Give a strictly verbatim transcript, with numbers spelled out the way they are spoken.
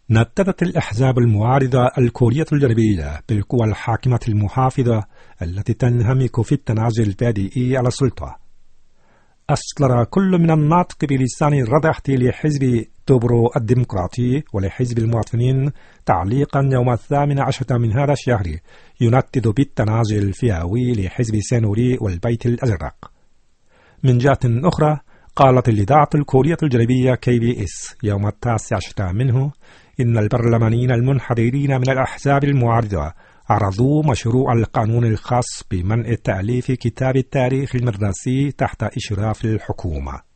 نددت الأحزاب المعارضة الكورية الجنوبية بالقوى الحاكمة المحافظة التي تنهمك في التنازل البديهي على السلطة. أصدر كل من الناطق بلسان الردح لحزب توبرو الديمقراطي ولحزب المواطنين تعليقا يوم الثامن عشر من هذا الشهر يندد بالتنازل الفئوي لحزب سينوري والبيت الأزرق. من جهة أخرى، قالت الإذاعة الكورية الجنوبية كي بي إس يوم التاسع عشر منه إن البرلمانيين المنحدرين من الأحزاب المعارضة عرضوا مشروع القانون الخاص بمنع تأليف كتاب التاريخ المدرسي تحت إشراف الحكومة.